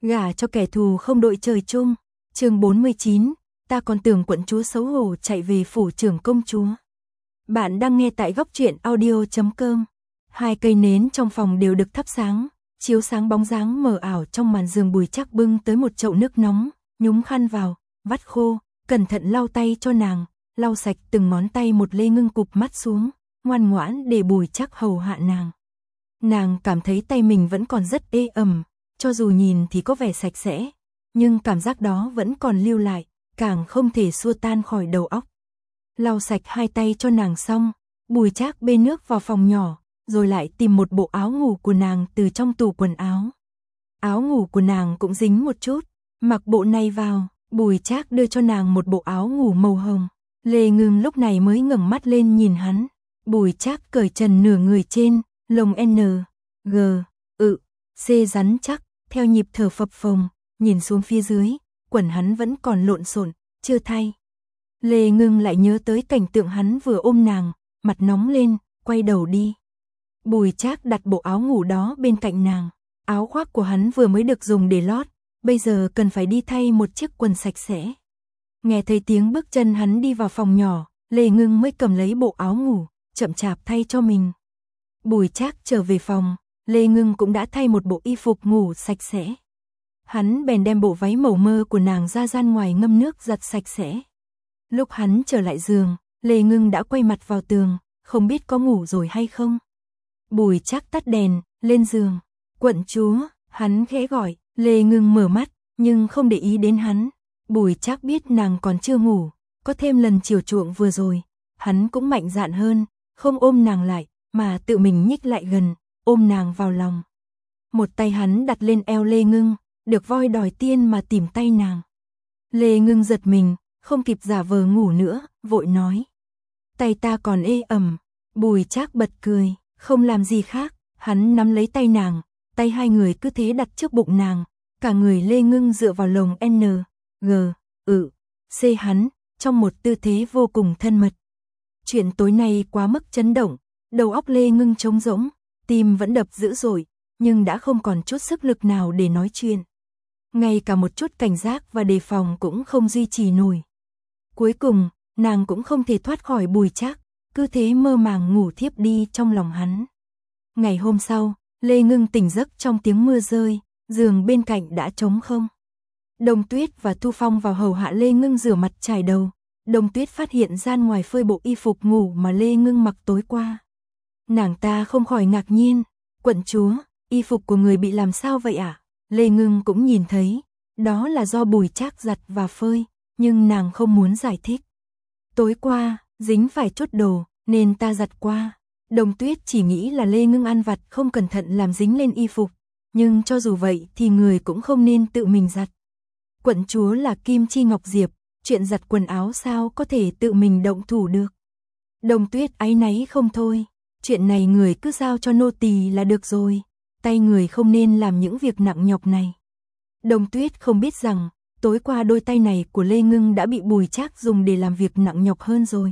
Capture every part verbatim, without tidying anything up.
Gả cho kẻ thù không đội trời chung. Chương bốn mươi chín, ta còn tưởng quận chúa xấu hổ chạy về phủ trưởng công chúa. Bạn đang nghe tại góc truyện audio chấm com. Hai cây nến trong phòng đều được thắp sáng, chiếu sáng bóng dáng mờ ảo trong màn giường. Bùi Trác bưng tới một chậu nước nóng, nhúng khăn vào, vắt khô, cẩn thận lau tay cho nàng, lau sạch từng ngón tay một. Lê Ngưng cụp mắt xuống, ngoan ngoãn để Bùi Trác hầu hạ nàng. Nàng cảm thấy tay mình vẫn còn rất ê ẩm, cho dù nhìn thì có vẻ sạch sẽ, nhưng cảm giác đó vẫn còn lưu lại, càng không thể xua tan khỏi đầu óc. Lau sạch hai tay cho nàng xong, Bùi Trác bê nước vào phòng nhỏ, rồi lại tìm một bộ áo ngủ của nàng từ trong tủ quần áo. Áo ngủ của nàng cũng dính một chút, mặc bộ này vào. Bùi Trác đưa cho nàng một bộ áo ngủ màu hồng. Lê Ngưng lúc này mới ngẩng mắt lên nhìn hắn. Bùi Trác cởi trần nửa người trên, lông N, G, ự, C rắn chắc, theo nhịp thở phập phồng, nhìn xuống phía dưới, quần hắn vẫn còn lộn xộn, chưa thay. Lê Ngưng lại nhớ tới cảnh tượng hắn vừa ôm nàng, mặt nóng lên, quay đầu đi. Bùi Trác đặt bộ áo ngủ đó bên cạnh nàng. Áo khoác của hắn vừa mới được dùng để lót, bây giờ cần phải đi thay một chiếc quần sạch sẽ. Nghe thấy tiếng bước chân hắn đi vào phòng nhỏ, Lê Ngưng mới cầm lấy bộ áo ngủ, chậm chạp thay cho mình. Bùi Trác trở về phòng, Lê Ngưng cũng đã thay một bộ y phục ngủ sạch sẽ. Hắn bèn đem bộ váy màu mơ của nàng ra gian ngoài ngâm nước giặt sạch sẽ. Lúc hắn trở lại giường, Lê Ngưng đã quay mặt vào tường, không biết có ngủ rồi hay không. Bùi Trác tắt đèn, lên giường. Quận chúa, hắn khẽ gọi. Lê Ngưng mở mắt, nhưng không để ý đến hắn. Bùi Trác biết nàng còn chưa ngủ, có thêm lần chiều chuộng vừa rồi, hắn cũng mạnh dạn hơn, không ôm nàng lại, mà tự mình nhích lại gần, ôm nàng vào lòng. Một tay hắn đặt lên eo Lê Ngưng, được voi đòi tiên mà tìm tay nàng. Lê Ngưng giật mình, không kịp giả vờ ngủ nữa, vội nói. Tay ta còn ê ẩm. Bùi Trác bật cười, không làm gì khác, hắn nắm lấy tay nàng, tay hai người cứ thế đặt trước bụng nàng, cả người Lê Ngưng dựa vào lồng N, G, ự, C hắn, trong một tư thế vô cùng thân mật. Chuyện tối nay quá mức chấn động, đầu óc Lê Ngưng trống rỗng, tim vẫn đập dữ dội, nhưng đã không còn chút sức lực nào để nói chuyện. Ngay cả một chút cảnh giác và đề phòng cũng không duy trì nổi. Cuối cùng, nàng cũng không thể thoát khỏi Bùi Trác, cứ thế mơ màng ngủ thiếp đi trong lòng hắn. Ngày hôm sau, Lê Ngưng tỉnh giấc trong tiếng mưa rơi, giường bên cạnh đã trống không. Đông Tuyết và Thu Phong vào hầu hạ Lê Ngưng rửa mặt chải đầu. Đông Tuyết phát hiện gian ngoài phơi bộ y phục ngủ mà Lê Ngưng mặc tối qua. Nàng ta không khỏi ngạc nhiên, quận chúa, y phục của người bị làm sao vậy ạ? À? Lê Ngưng cũng nhìn thấy, đó là do Bùi Trác giặt và phơi, nhưng nàng không muốn giải thích. Tối qua, dính phải chút đồ, nên ta giặt qua. Đông Tuyết chỉ nghĩ là Lê Ngưng ăn vặt không cẩn thận làm dính lên y phục, nhưng cho dù vậy thì người cũng không nên tự mình giặt. Quận chúa là Kim Chi Ngọc Diệp, chuyện giặt quần áo sao có thể tự mình động thủ được. Đông Tuyết áy náy không thôi, chuyện này người cứ giao cho nô tỳ là được rồi, tay người không nên làm những việc nặng nhọc này. Đông Tuyết không biết rằng, tối qua đôi tay này của Lê Ngưng đã bị Bùi Trác dùng để làm việc nặng nhọc hơn rồi.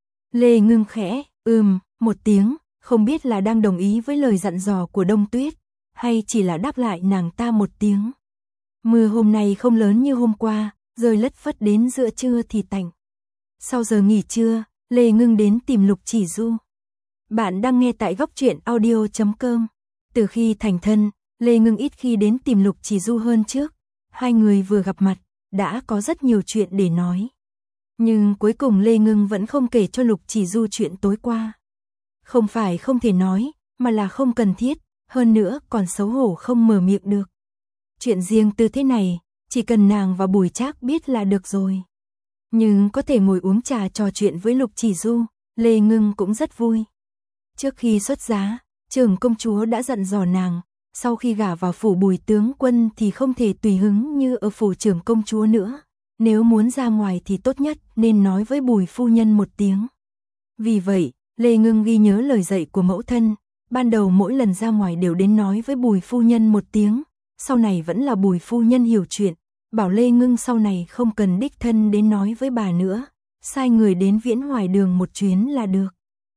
Lê Ngưng khẽ, ừm, một tiếng, không biết là đang đồng ý với lời dặn dò của Đông Tuyết, hay chỉ là đáp lại nàng ta một tiếng. Mưa hôm nay không lớn như hôm qua, rơi lất phất đến giữa trưa thì tạnh. Sau giờ nghỉ trưa, Lê Ngưng đến tìm Lục Chỉ Du. Bạn đang nghe tại góc truyện audio chấm com. Từ khi thành thân, Lê Ngưng ít khi đến tìm Lục Chỉ Du hơn trước. Hai người vừa gặp mặt, đã có rất nhiều chuyện để nói. Nhưng cuối cùng Lê Ngưng vẫn không kể cho Lục Chỉ Du chuyện tối qua. Không phải không thể nói, mà là không cần thiết, hơn nữa còn xấu hổ không mở miệng được. Chuyện riêng tư thế này, chỉ cần nàng và Bùi Trác biết là được rồi. Nhưng có thể ngồi uống trà trò chuyện với Lục Chỉ Du, Lê Ngưng cũng rất vui. Trước khi xuất giá, trưởng công chúa đã dặn dò nàng, sau khi gả vào phủ Bùi tướng quân thì không thể tùy hứng như ở phủ trưởng công chúa nữa. Nếu muốn ra ngoài thì tốt nhất nên nói với Bùi phu nhân một tiếng. Vì vậy, Lê Ngưng ghi nhớ lời dạy của mẫu thân, ban đầu mỗi lần ra ngoài đều đến nói với Bùi phu nhân một tiếng, sau này vẫn là Bùi phu nhân hiểu chuyện, bảo Lê Ngưng sau này không cần đích thân đến nói với bà nữa, sai người đến Viễn Hoài Đường một chuyến là được.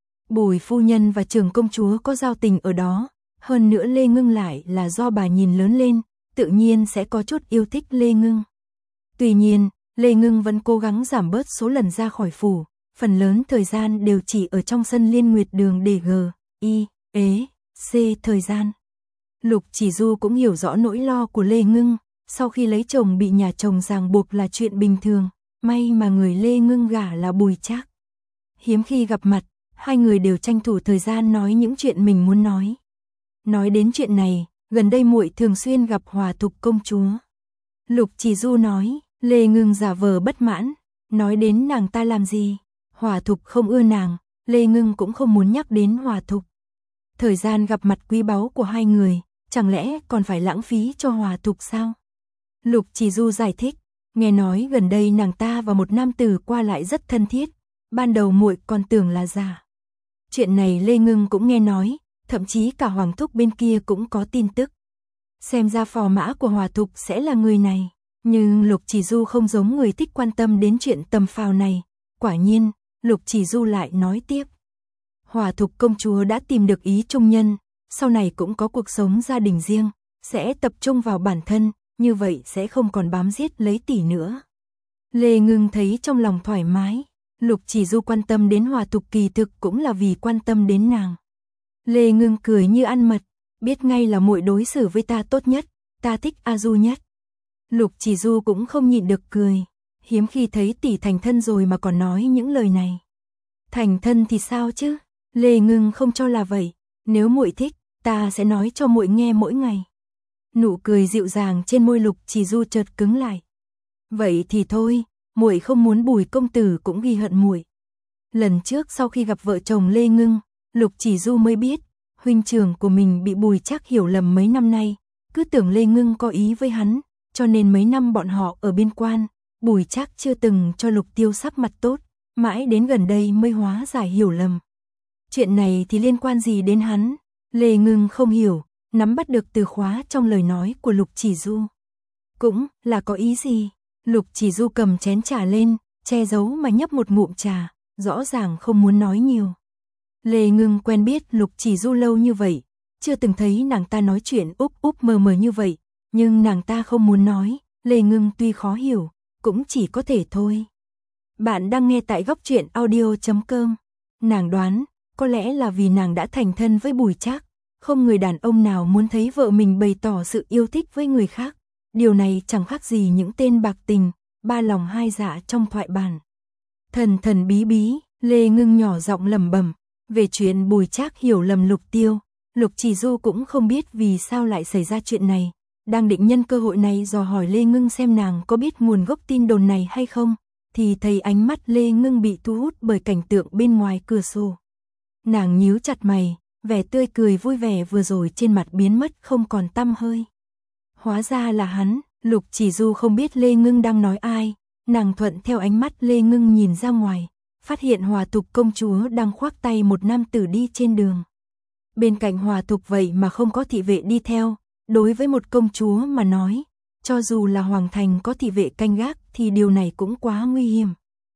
Bùi phu nhân và trưởng công chúa có giao tình ở đó, hơn nữa Lê Ngưng lại là do bà nhìn lớn lên, tự nhiên sẽ có chút yêu thích Lê Ngưng. Tuy nhiên, Lê Ngưng vẫn cố gắng giảm bớt số lần ra khỏi phủ, phần lớn thời gian đều chỉ ở trong sân Liên Nguyệt Đường để g, i, ế, c thời gian. Lục Chỉ Du cũng hiểu rõ nỗi lo của Lê Ngưng, sau khi lấy chồng bị nhà chồng ràng buộc là chuyện bình thường, may mà người Lê Ngưng gả là Bùi Trác. Hiếm khi gặp mặt, hai người đều tranh thủ thời gian nói những chuyện mình muốn nói. Nói đến chuyện này, gần đây muội thường xuyên gặp Hòa Thục công chúa. Lục Chỉ Du nói, Lê Ngưng giả vờ bất mãn, nói đến nàng ta làm gì? Hòa Thục không ưa nàng, Lê Ngưng cũng không muốn nhắc đến Hòa Thục. Thời gian gặp mặt quý báu của hai người, chẳng lẽ còn phải lãng phí cho Hòa Thục sao? Lục Chỉ Du giải thích, nghe nói gần đây nàng ta và một nam tử qua lại rất thân thiết, ban đầu muội còn tưởng là giả. Chuyện này Lê Ngưng cũng nghe nói, thậm chí cả Hoàng thúc bên kia cũng có tin tức. Xem ra phò mã của Hòa Thục sẽ là người này, nhưng Lục Chỉ Du không giống người thích quan tâm đến chuyện tầm phào này. Quả nhiên, Lục Chỉ Du lại nói tiếp. Hòa Thục công chúa đã tìm được ý trung nhân, sau này cũng có cuộc sống gia đình riêng, sẽ tập trung vào bản thân, như vậy sẽ không còn bám giết lấy tỷ nữa. Lê Ngưng thấy trong lòng thoải mái, Lục Chỉ Du quan tâm đến Hòa Thục kỳ thực cũng là vì quan tâm đến nàng. Lê Ngưng cười như ăn mật, biết ngay là muội đối xử với ta tốt nhất, ta thích A Du nhất. Lục Chỉ Du cũng không nhịn được cười, hiếm khi thấy tỷ thành thân rồi mà còn nói những lời này. Thành thân thì sao chứ? Lê Ngưng không cho là vậy, nếu muội thích, ta sẽ nói cho muội nghe mỗi ngày. Nụ cười dịu dàng trên môi Lục Chỉ Du chợt cứng lại. Vậy thì thôi, muội không muốn Bùi công tử cũng ghi hận muội. Lần trước sau khi gặp vợ chồng Lê Ngưng, Lục Chỉ Du mới biết, huynh trưởng của mình bị Bùi Trác hiểu lầm mấy năm nay, cứ tưởng Lê Ngưng có ý với hắn, cho nên mấy năm bọn họ ở biên quan, Bùi Trác chưa từng cho Lục Tiêu sắc mặt tốt, mãi đến gần đây mới hóa giải hiểu lầm. Chuyện này thì liên quan gì đến hắn? Lê Ngưng không hiểu, nắm bắt được từ khóa trong lời nói của Lục Chỉ Du. Cũng là có ý gì? Lục Chỉ Du cầm chén trà lên, che giấu mà nhấp một ngụm trà, rõ ràng không muốn nói nhiều. Lê Ngưng quen biết Lục Chỉ Du lâu như vậy, chưa từng thấy nàng ta nói chuyện úp úp mờ mờ như vậy, nhưng nàng ta không muốn nói, Lê Ngưng tuy khó hiểu, cũng chỉ có thể thôi. Bạn đang nghe tại góc truyện audio chấm com. Nàng đoán, có lẽ là vì nàng đã thành thân với Bùi Trác, không người đàn ông nào muốn thấy vợ mình bày tỏ sự yêu thích với người khác. Điều này chẳng khác gì những tên bạc tình, ba lòng hai dạ trong thoại bản. Thần thần bí bí, Lê Ngưng nhỏ giọng lẩm bẩm, về chuyện Bùi Trác hiểu lầm Lục Tiêu, Lục Chỉ Du cũng không biết vì sao lại xảy ra chuyện này, đang định nhân cơ hội này dò hỏi Lê Ngưng xem nàng có biết nguồn gốc tin đồn này hay không, thì thấy ánh mắt Lê Ngưng bị thu hút bởi cảnh tượng bên ngoài cửa sổ. Nàng nhíu chặt mày, vẻ tươi cười vui vẻ vừa rồi trên mặt biến mất không còn tăm hơi. Hóa ra là hắn, Lục Chỉ Du không biết Lê Ngưng đang nói ai, nàng thuận theo ánh mắt Lê Ngưng nhìn ra ngoài, phát hiện Hòa Thục công chúa đang khoác tay một nam tử đi trên đường. Bên cạnh Hòa Thục vậy mà không có thị vệ đi theo, đối với một công chúa mà nói, cho dù là hoàng thành có thị vệ canh gác thì điều này cũng quá nguy hiểm.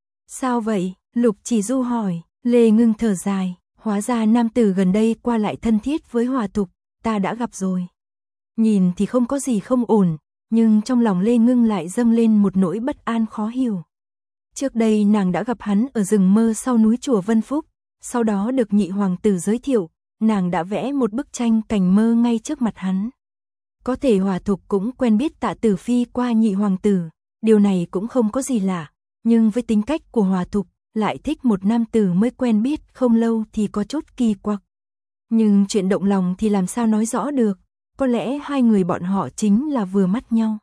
Sao vậy? Lục Chỉ Du hỏi. Lê Ngưng thở dài, hóa ra nam tử gần đây qua lại thân thiết với Hòa Thục, ta đã gặp rồi. Nhìn thì không có gì không ổn, nhưng trong lòng Lê Ngưng lại dâng lên một nỗi bất an khó hiểu. Trước đây nàng đã gặp hắn ở rừng mơ sau núi chùa Vân Phúc, sau đó được nhị hoàng tử giới thiệu, nàng đã vẽ một bức tranh cảnh mơ ngay trước mặt hắn. Có thể Hòa Thục cũng quen biết Tạ Tử Phi qua nhị hoàng tử, điều này cũng không có gì lạ, nhưng với tính cách của Hòa Thục, lại thích một nam tử mới quen biết không lâu thì có chút kỳ quặc. Nhưng chuyện động lòng thì làm sao nói rõ được, có lẽ hai người bọn họ chính là vừa mắt nhau.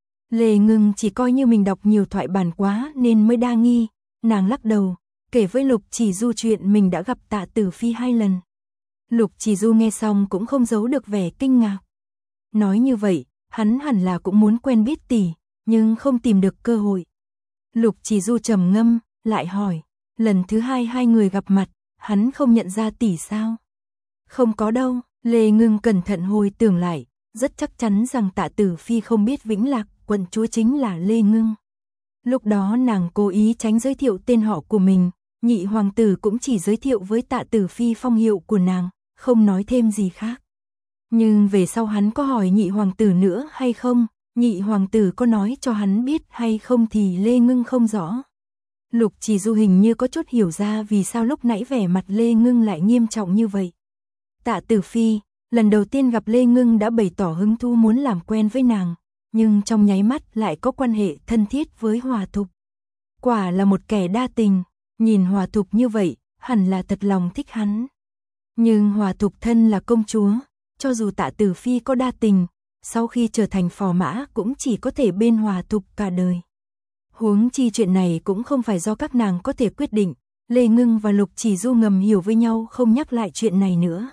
Lê Ngưng chỉ coi như mình đọc nhiều thoại bản quá nên mới đa nghi, nàng lắc đầu, kể với Lục Chỉ Du chuyện mình đã gặp Tạ Tử Phi hai lần. Lục Chỉ Du nghe xong cũng không giấu được vẻ kinh ngạc. Nói như vậy, hắn hẳn là cũng muốn quen biết tỷ, nhưng không tìm được cơ hội. Lục Chỉ Du trầm ngâm, lại hỏi, lần thứ hai hai người gặp mặt, hắn không nhận ra tỷ sao? Không có đâu, Lê Ngưng cẩn thận hồi tưởng lại, rất chắc chắn rằng Tạ Tử Phi không biết Vĩnh Lạc quận chúa chính là Lê Ngưng. Lúc đó nàng cố ý tránh giới thiệu tên họ của mình, nhị hoàng tử cũng chỉ giới thiệu với Tạ Tử Phi phong hiệu của nàng, không nói thêm gì khác. Nhưng về sau hắn có hỏi nhị hoàng tử nữa hay không, nhị hoàng tử có nói cho hắn biết hay không thì Lê Ngưng không rõ. Lục Chỉ Du hình như có chút hiểu ra vì sao lúc nãy vẻ mặt Lê Ngưng lại nghiêm trọng như vậy. Tạ Tử Phi, lần đầu tiên gặp Lê Ngưng đã bày tỏ hứng thú muốn làm quen với nàng, nhưng trong nháy mắt lại có quan hệ thân thiết với Hòa Thục. Quả là một kẻ đa tình, nhìn Hòa Thục như vậy, hẳn là thật lòng thích hắn. Nhưng Hòa Thục thân là công chúa, cho dù Tạ Tử Phi có đa tình, sau khi trở thành phò mã cũng chỉ có thể bên Hòa Thục cả đời. Huống chi chuyện này cũng không phải do các nàng có thể quyết định, Lê Ngưng và Lục Chỉ Du ngầm hiểu với nhau không nhắc lại chuyện này nữa.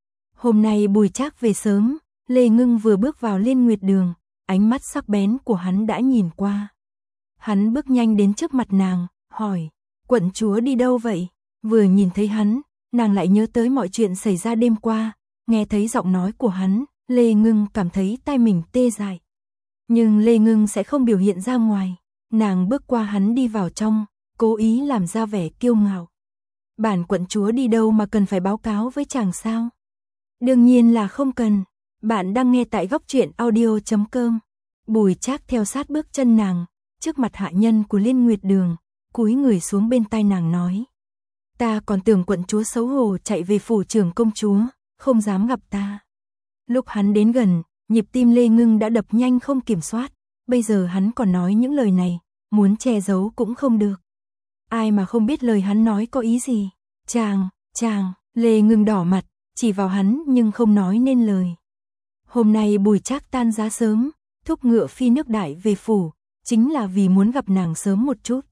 Hôm nay Bùi Trác về sớm, Lê Ngưng vừa bước vào Liên Nguyệt Đường, ánh mắt sắc bén của hắn đã nhìn qua. Hắn bước nhanh đến trước mặt nàng, hỏi, quận chúa đi đâu vậy? Vừa nhìn thấy hắn, nàng lại nhớ tới mọi chuyện xảy ra đêm qua, nghe thấy giọng nói của hắn, Lê Ngưng cảm thấy tai mình tê dại. Nhưng Lê Ngưng sẽ không biểu hiện ra ngoài, nàng bước qua hắn đi vào trong, cố ý làm ra vẻ kiêu ngạo. Bản quận chúa đi đâu mà cần phải báo cáo với chàng sao? Đương nhiên là không cần. Bạn đang nghe tại góc truyện audio chấm com. Bùi Trác theo sát bước chân nàng, trước mặt hạ nhân của Liên Nguyệt Đường, cúi người xuống bên tai nàng nói. Ta còn tưởng quận chúa xấu hổ chạy về phủ trưởng công chúa, không dám gặp ta. Lúc hắn đến gần, nhịp tim Lê Ngưng đã đập nhanh không kiểm soát, bây giờ hắn còn nói những lời này, muốn che giấu cũng không được. Ai mà không biết lời hắn nói có ý gì. Chàng, chàng, Lê Ngưng đỏ mặt, chỉ vào hắn nhưng không nói nên lời. Hôm nay Bùi Trác tan giá sớm, thúc ngựa phi nước đại về phủ, chính là vì muốn gặp nàng sớm một chút.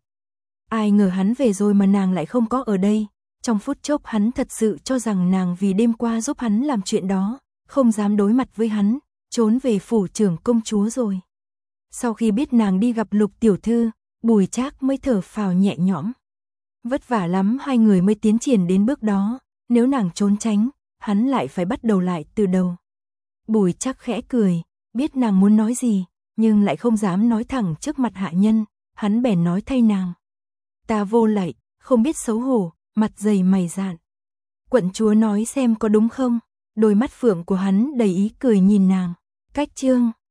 Ai ngờ hắn về rồi mà nàng lại không có ở đây, trong phút chốc hắn thật sự cho rằng nàng vì đêm qua giúp hắn làm chuyện đó, không dám đối mặt với hắn, trốn về phủ trưởng công chúa rồi. Sau khi biết nàng đi gặp Lục tiểu thư, Bùi Trác mới thở phào nhẹ nhõm. Vất vả lắm hai người mới tiến triển đến bước đó, nếu nàng trốn tránh, hắn lại phải bắt đầu lại từ đầu. Bùi Trác khẽ cười, biết nàng muốn nói gì, nhưng lại không dám nói thẳng trước mặt hạ nhân, hắn bèn nói thay nàng. Ta vô lạy, không biết xấu hổ, mặt dày mày dạn. Quận chúa nói xem có đúng không? Đôi mắt phượng của hắn đầy ý cười nhìn nàng. Cách chương